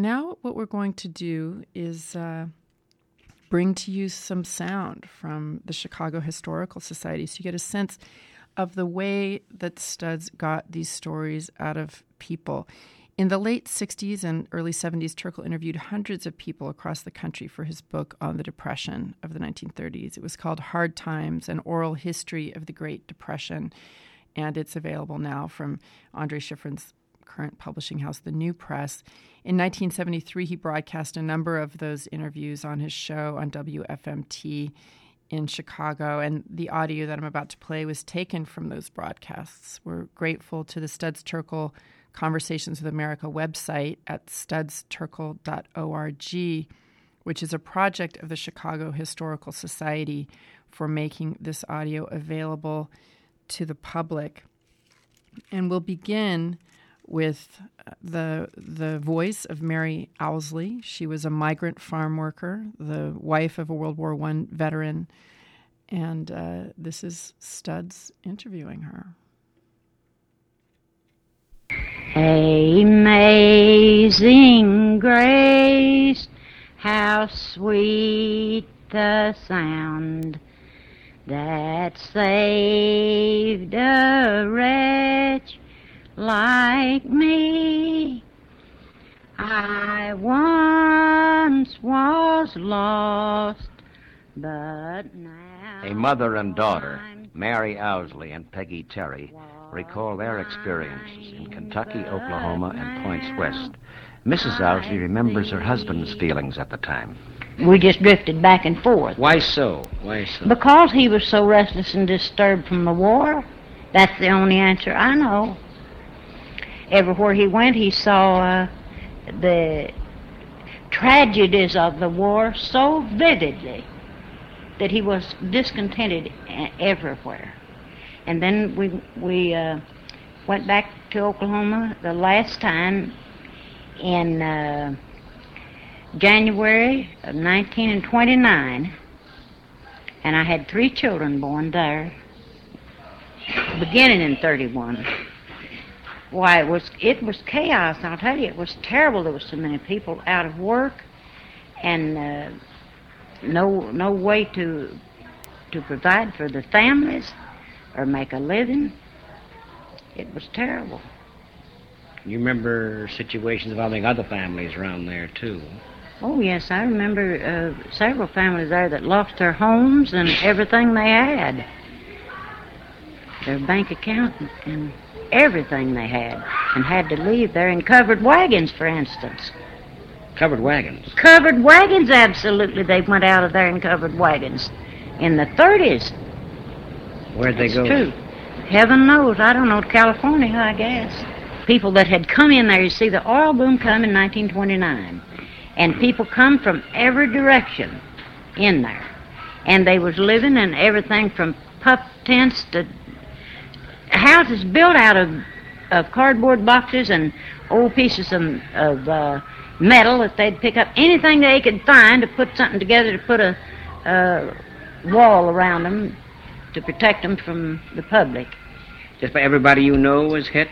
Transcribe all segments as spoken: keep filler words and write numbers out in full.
now what we're going to do is uh, bring to you some sound from the Chicago Historical Society so you get a sense of the way that Studs got these stories out of people. In the late sixties and early seventies, Turkle interviewed hundreds of people across the country for his book on the Depression of the nineteen thirties. It was called Hard Times, an Oral History of the Great Depression, and it's available now from Andre Schifrin's current publishing house, The New Press. In nineteen seventy-three, he broadcast a number of those interviews on his show on W F M T in Chicago, and the audio that I'm about to play was taken from those broadcasts. We're grateful to the Studs Terkel Conversations with America website at studs terkel dot org, which is a project of the Chicago Historical Society for making this audio available to the public. And we'll begin with the the voice of Mary Owsley. She was a migrant farm worker, the wife of a World War One veteran, and uh, this is Studs interviewing her. Amazing grace, how sweet the sound that saved a wretch like me. I once was lost, but now A mother and daughter, Mary Owsley and Peggy Terry, recall their experiences in Kentucky, Oklahoma, and points west. Missus Owsley remembers her husband's feelings at the time. We just drifted back and forth. Why so? Why so? Because he was so restless and disturbed from the war. That's the only answer I know. Everywhere he went, he saw uh, the tragedies of the war so vividly that he was discontented everywhere. And then we we uh, went back to Oklahoma the last time in uh, January of nineteen twenty-nine, and I had three children born there, beginning in thirty-one. Why, it was it was chaos, I'll tell you. It was terrible. There were so many people out of work, and uh, no no way to to provide for the families or make a living. It was terrible. You remember situations involving other families around there, too? Oh, yes, I remember uh, several families there that lost their homes and everything they had. Their bank account and, and everything they had, and had to leave there in covered wagons, for instance. Covered wagons? Covered wagons, absolutely. They went out of there in covered wagons in the thirties. Where'd they That's go? True. Heaven knows. I don't know. California, I guess. People that had come in there, you see, the oil boom come in nineteen twenty-nine. And people come from every direction in there. And they was living in everything from pup tents to houses built out of, of cardboard boxes and old pieces of, of uh, metal that they'd pick up. Anything they could find to put something together to put a, a wall around them to protect them from the public. Just about everybody you know was hit?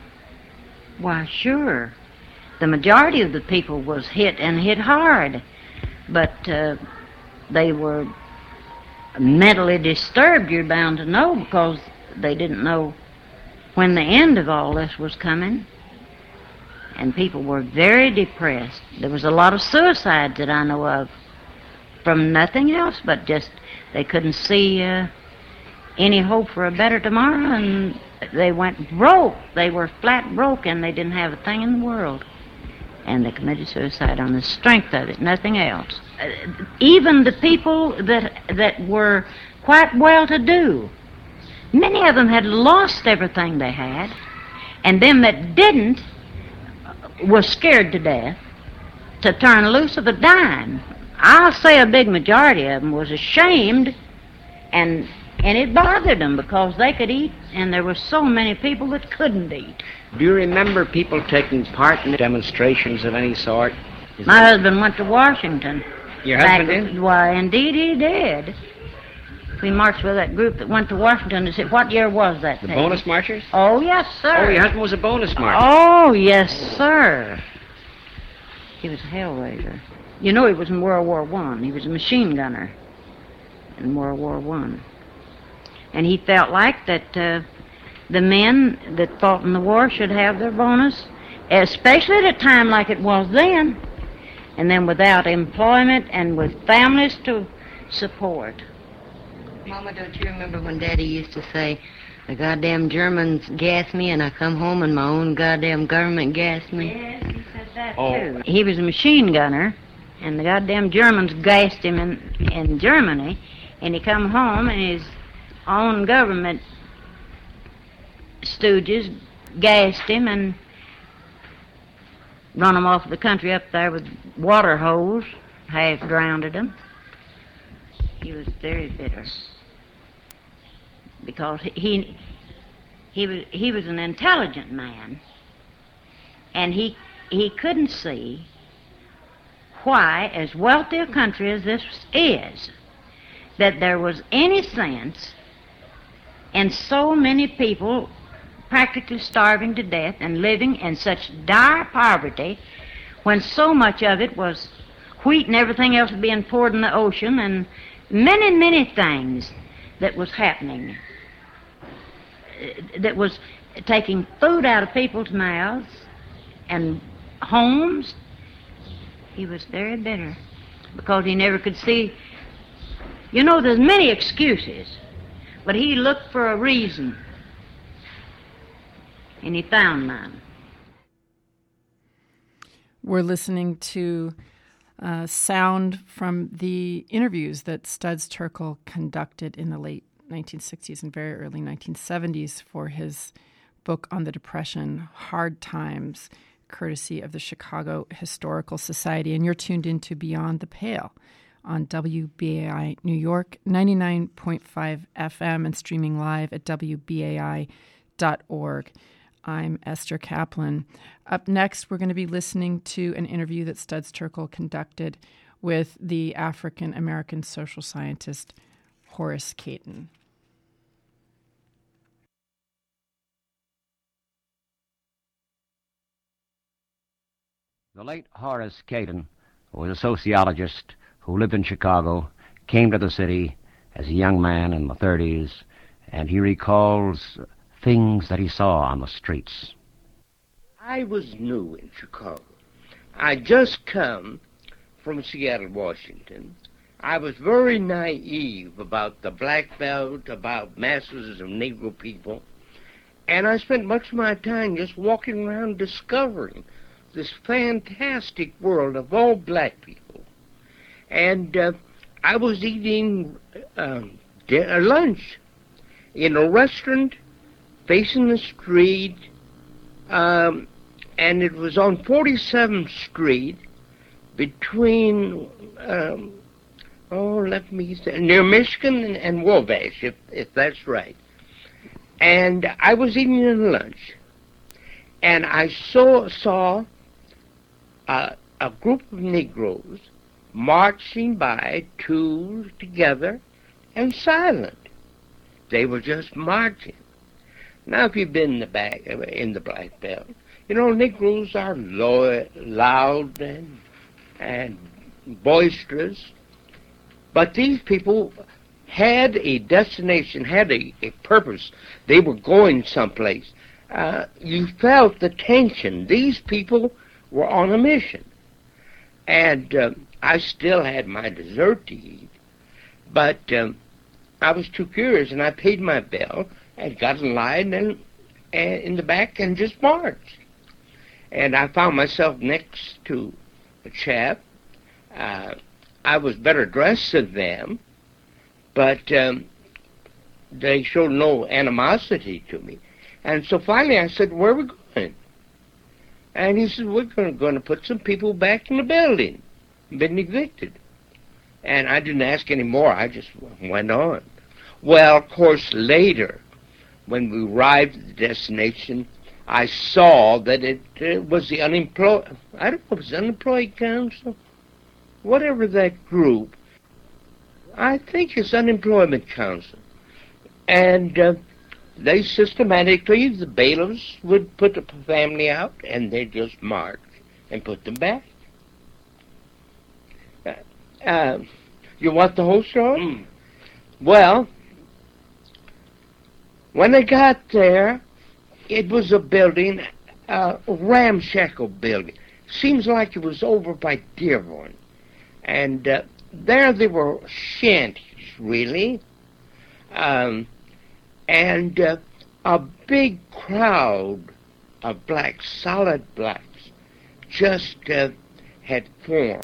Why, sure. The majority of the people was hit, and hit hard. But uh, they were mentally disturbed, you're bound to know, because they didn't know when the end of all this was coming. And people were very depressed. There was a lot of suicides that I know of from nothing else but just they couldn't see uh, any hope for a better tomorrow, and they went broke. They were flat broke, and they didn't have a thing in the world. And they committed suicide on the strength of it, nothing else. Uh, even the people that that were quite well-to-do, many of them had lost everything they had, and them that didn't was scared to death to turn loose of a dime. I'll say a big majority of them was ashamed, and and it bothered them because they could eat, and there were so many people that couldn't eat. Do you remember people taking part in demonstrations of any sort? Is My that... husband went to Washington. Your husband Back- did? Why, indeed he did. We marched with that group that went to Washington to see, what year was that? The thing? bonus marchers? Oh, yes, sir. Oh, your husband was a bonus marcher. Oh, yes, sir. He was a hellraiser. You know, he was in World War One. He was a machine gunner in World War One. And he felt like that uh, the men that fought in the war should have their bonus, especially at a time like it was then, and then without employment and with families to support. Mama, don't you remember when Daddy used to say, the goddamn Germans gassed me and I come home and my own goddamn government gassed me? Yes, he said that Oh. too. He was a machine gunner, and the goddamn Germans gassed him in, in Germany, and he come home and his own government stooges gassed him and run him off the country up there with water hose, half drowned him. He was very bitter because he he was he was an intelligent man, and he he couldn't see why, as wealthy a country as this is, that there was any sense in so many people practically starving to death and living in such dire poverty when so much of it was wheat and everything else being poured in the ocean and many, many things that was happening, that was taking food out of people's mouths and homes. He was very bitter because he never could see. You know, there's many excuses, but he looked for a reason, and he found none. We're listening to uh, sound from the interviews that Studs Terkel conducted in the late nineteen sixties and very early nineteen seventies for his book on the Depression, Hard Times, courtesy of the Chicago Historical Society. And you're tuned into Beyond the Pale on W B A I New York, ninety-nine point five F M, and streaming live at W B A I dot org. I'm Esther Kaplan. Up next, we're going to be listening to an interview that Studs Terkel conducted with the African-American social scientist Horace Cayton. The late Horace Cayton, who was a sociologist who lived in Chicago, came to the city as a young man in the thirties, and he recalls things that he saw on the streets. I was new in Chicago. I just come from Seattle, Washington. I was very naive about the Black Belt, about masses of Negro people, and I spent much of my time just walking around discovering this fantastic world of all black people. And uh, I was eating um, dinner, lunch in a restaurant facing the street, um, and it was on forty-seventh Street between, um, oh, let me say, near Michigan and, and Wabash, if, if that's right. And I was eating lunch, and I saw, saw uh, a group of Negroes marching by, two together, and silent. They were just marching. Now, if you've been in the back, in the Black Belt, you know, Negroes are low, loud and, and boisterous, but these people had a destination, had a, a purpose. They were going someplace. Uh, you felt the tension. These people were on a mission. And uh, I still had my dessert to eat, but um, I was too curious, and I paid my bill and got in line and, and in the back and just marched. And I found myself next to a chap. Uh, I was better dressed than them, but um, they showed no animosity to me. And so finally I said, where are we going? And he said, we're going to, going to put some people back in the building. Been evicted. And I didn't ask any more. I just went on. Well, of course, later, when we arrived at the destination, I saw that it uh, was the unemployed, I don't know, it was unemployed council, whatever that group. I think it's unemployment council. And uh, they systematically, the bailiffs would put the family out, and they'd just march and put them back. Uh, uh, you want the whole story? Mm. Well, when I got there, it was a building, a ramshackle building. Seems like it was over by Dearborn. And uh, there they were shanties, really. Um, and uh, a big crowd of blacks, solid blacks, just uh, had formed.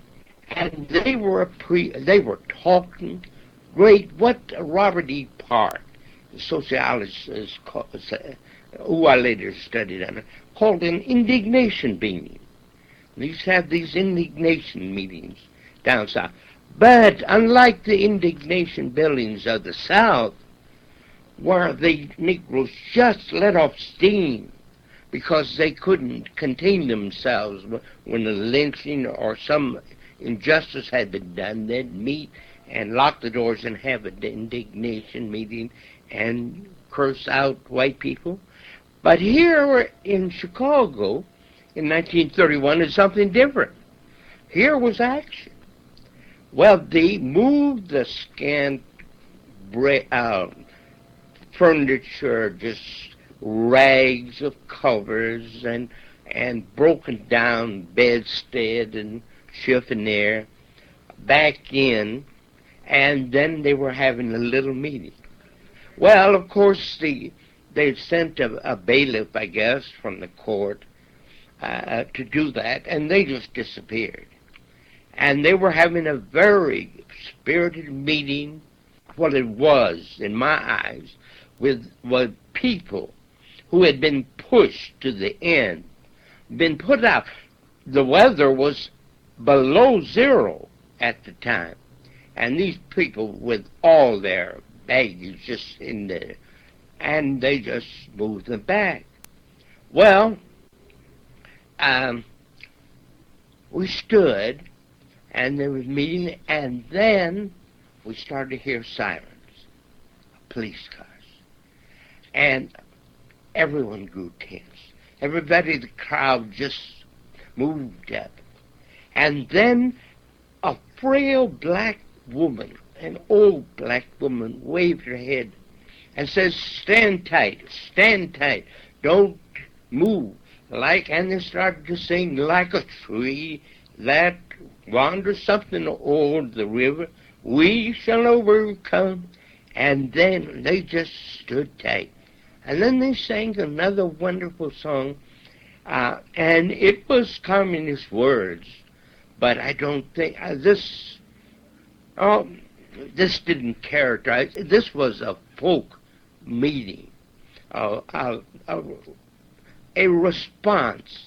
And they were pre- they were talking great, what Robert E. Park, the sociologist, is called, uh, who I later studied under, called an indignation meeting. They used to have these indignation meetings down south. But unlike the indignation buildings of the South, where the Negroes just let off steam because they couldn't contain themselves when a lynching or some injustice had been done, they'd meet and lock the doors and have an indignation meeting and curse out white people. But here in Chicago in nineteen thirty-one is something different. Here was action. Well, they moved the scant bra- uh, furniture, just rags of covers and and broken down bedstead and chiffonier back in, and then they were having a little meeting. Well, of course, the they sent a, a bailiff, I guess, from the court uh, to do that, and they just disappeared. And they were having a very spirited meeting. What it was, in my eyes, with, with people who had been pushed to the end, been put out. The weather was below zero at the time. And these people with all their baggage just in there, and they just moved them back. Well, um, we stood, and there was meeting, and then we started to hear sirens, police cars, and everyone grew tense. Everybody, the crowd just moved up. And then a frail black woman, an old black woman, waved her head and says, "Stand tight, stand tight, don't move." Like, and they started to sing, "Like a tree that wanders something o'er the river, we shall overcome." And then they just stood tight. And then they sang another wonderful song, uh, and it was communist words, but I don't think, uh, this, oh, this didn't characterize, this was a folk meeting, uh, uh, uh, a response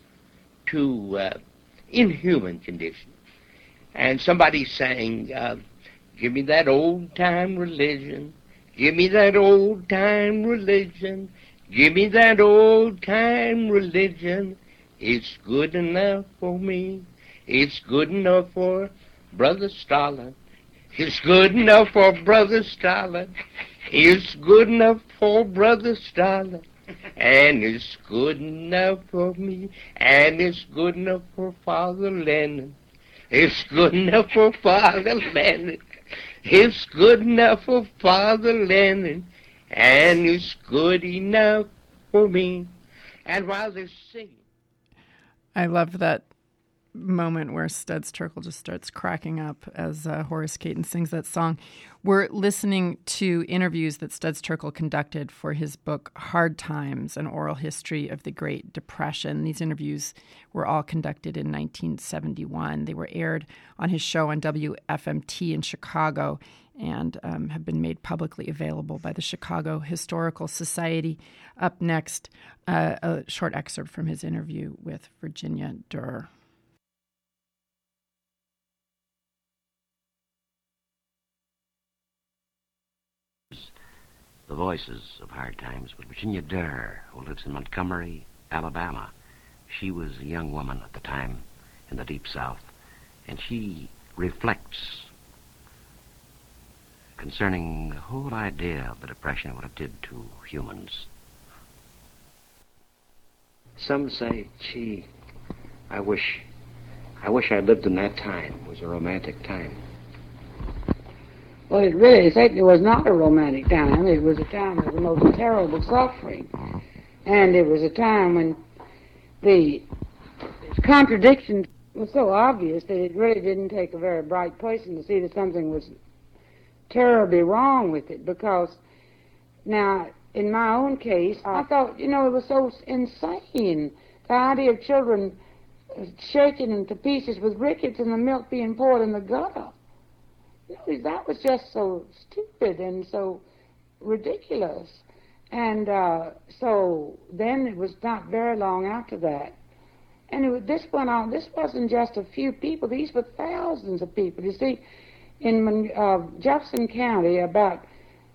to uh, inhuman conditions. And somebody sang, uh, "Give me that old-time religion, give me that old-time religion, give me that old-time religion. It's good enough for me, it's good enough for Brother Stalin, it's good enough for Brother Stalin, it's good enough for Brother Stalin, and it's good enough for me, and it's good enough for Father Lenin. It's good enough for Father Lenin. It's good enough for Father Lenin, and it's good enough for me." And while they're singing, I love that moment where Studs Terkel just starts cracking up as uh, Horace Caton sings that song. We're listening to interviews that Studs Terkel conducted for his book Hard Times, An Oral History of the Great Depression. These interviews were all conducted in nineteen seventy-one. They were aired on his show on W F M T in Chicago and um, have been made publicly available by the Chicago Historical Society. Up next, uh, a short excerpt from his interview with Virginia Durr. The voices of Hard Times with Virginia Durr, who lives in Montgomery, Alabama. She was a young woman at the time in the Deep South, and she reflects concerning the whole idea of the Depression, what it did to humans. Some say, gee, I wish I wish I lived in that time. It was a romantic time. Well, it really certainly was not a romantic time. It was a time of the most terrible suffering. And it was a time when the contradiction was so obvious that it really didn't take a very bright person to see that something was terribly wrong with it. Because now, in my own case, I thought, you know, it was so insane. The idea of children shaken into pieces with rickets and the milk being poured in the gutter. You know, that was just so stupid and so ridiculous. And uh, so then it was not very long after that. And it was, this went on, this wasn't just a few people, these were thousands of people. You see, in uh, Jefferson County, about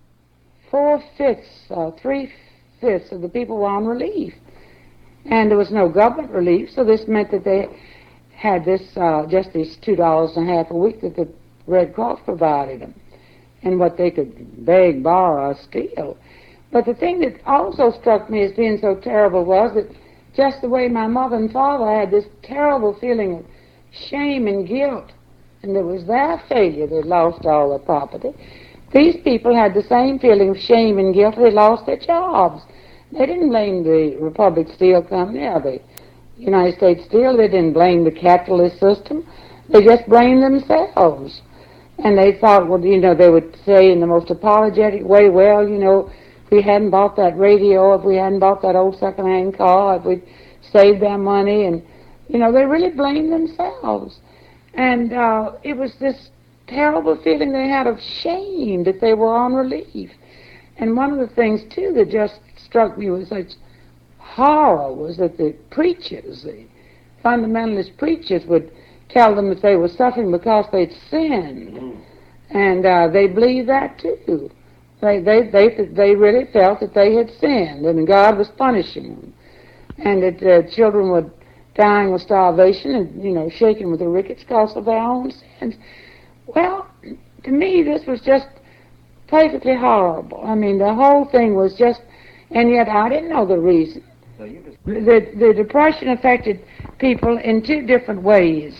four-fifths, uh, three-fifths of the people were on relief. And there was no government relief, so this meant that they had this, uh, just these two dollars and a half a week that the Red Cross provided them, and what they could beg, borrow, or steal. But the thing that also struck me as being so terrible was that just the way my mother and father had this terrible feeling of shame and guilt, and it was their failure they lost all their property, these people had the same feeling of shame and guilt. They lost their jobs. They didn't blame the Republic Steel Company or the United States Steel. They didn't blame the capitalist system. They just blamed themselves. And they thought, well, you know, they would say in the most apologetic way, well, you know, if we hadn't bought that radio, if we hadn't bought that old second-hand car, if we'd saved their money, and, you know, they really blamed themselves. And uh, it was this terrible feeling they had of shame that they were on relief. And one of the things, too, that just struck me with such horror was that the preachers, the fundamentalist preachers, would tell them that they were suffering because they'd sinned. And uh, they believed that, too. They, they, they, they really felt that they had sinned and God was punishing them. And that uh, children were dying of starvation and, you know, shaken with the rickets because of their own sins. Well, to me, this was just perfectly horrible. I mean, the whole thing was just, and yet I didn't know the reason. The, the Depression affected people in two different ways.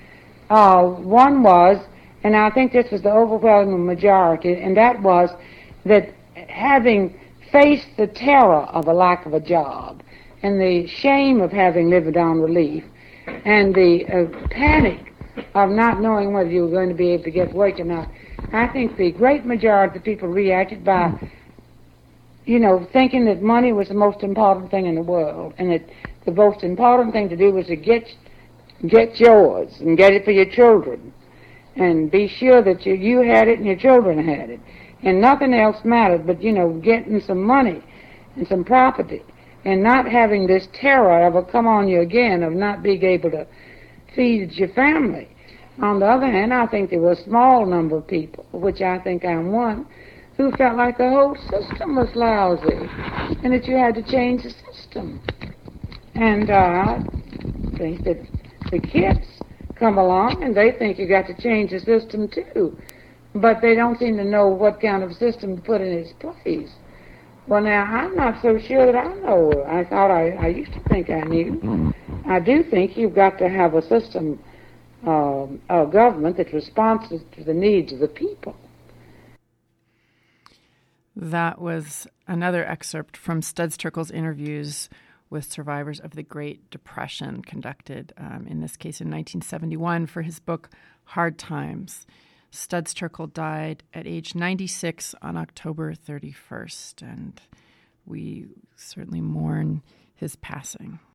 Uh, one was, and I think this was the overwhelming majority, and that was that having faced the terror of a lack of a job, and the shame of having lived on relief, and the uh, panic of not knowing whether you were going to be able to get work or not, I think the great majority of the people reacted by, you know, thinking that money was the most important thing in the world, and that the most important thing to do was to get get yours and get it for your children, and be sure that you, you had it and your children had it, and nothing else mattered but, you know, getting some money and some property, and not having this terror ever come on you again of not being able to feed your family. On the other hand, I think there were a small number of people, which I think I'm one, who felt like the whole system was lousy and that you had to change the system. And uh, I think that the kids come along and they think you got to change the system too, but they don't seem to know what kind of system to put in its place. Well, now, I'm not so sure that I know. I thought I, I used to think I knew. I do think you've got to have a system, uh, a government that responds to the needs of the people. That was another excerpt from Studs Terkel's interviews with survivors of the Great Depression, conducted, um, in this case, in nineteen seventy-one for his book, Hard Times. Studs Terkel died at age ninety-six on October thirty-first, and we certainly mourn his passing.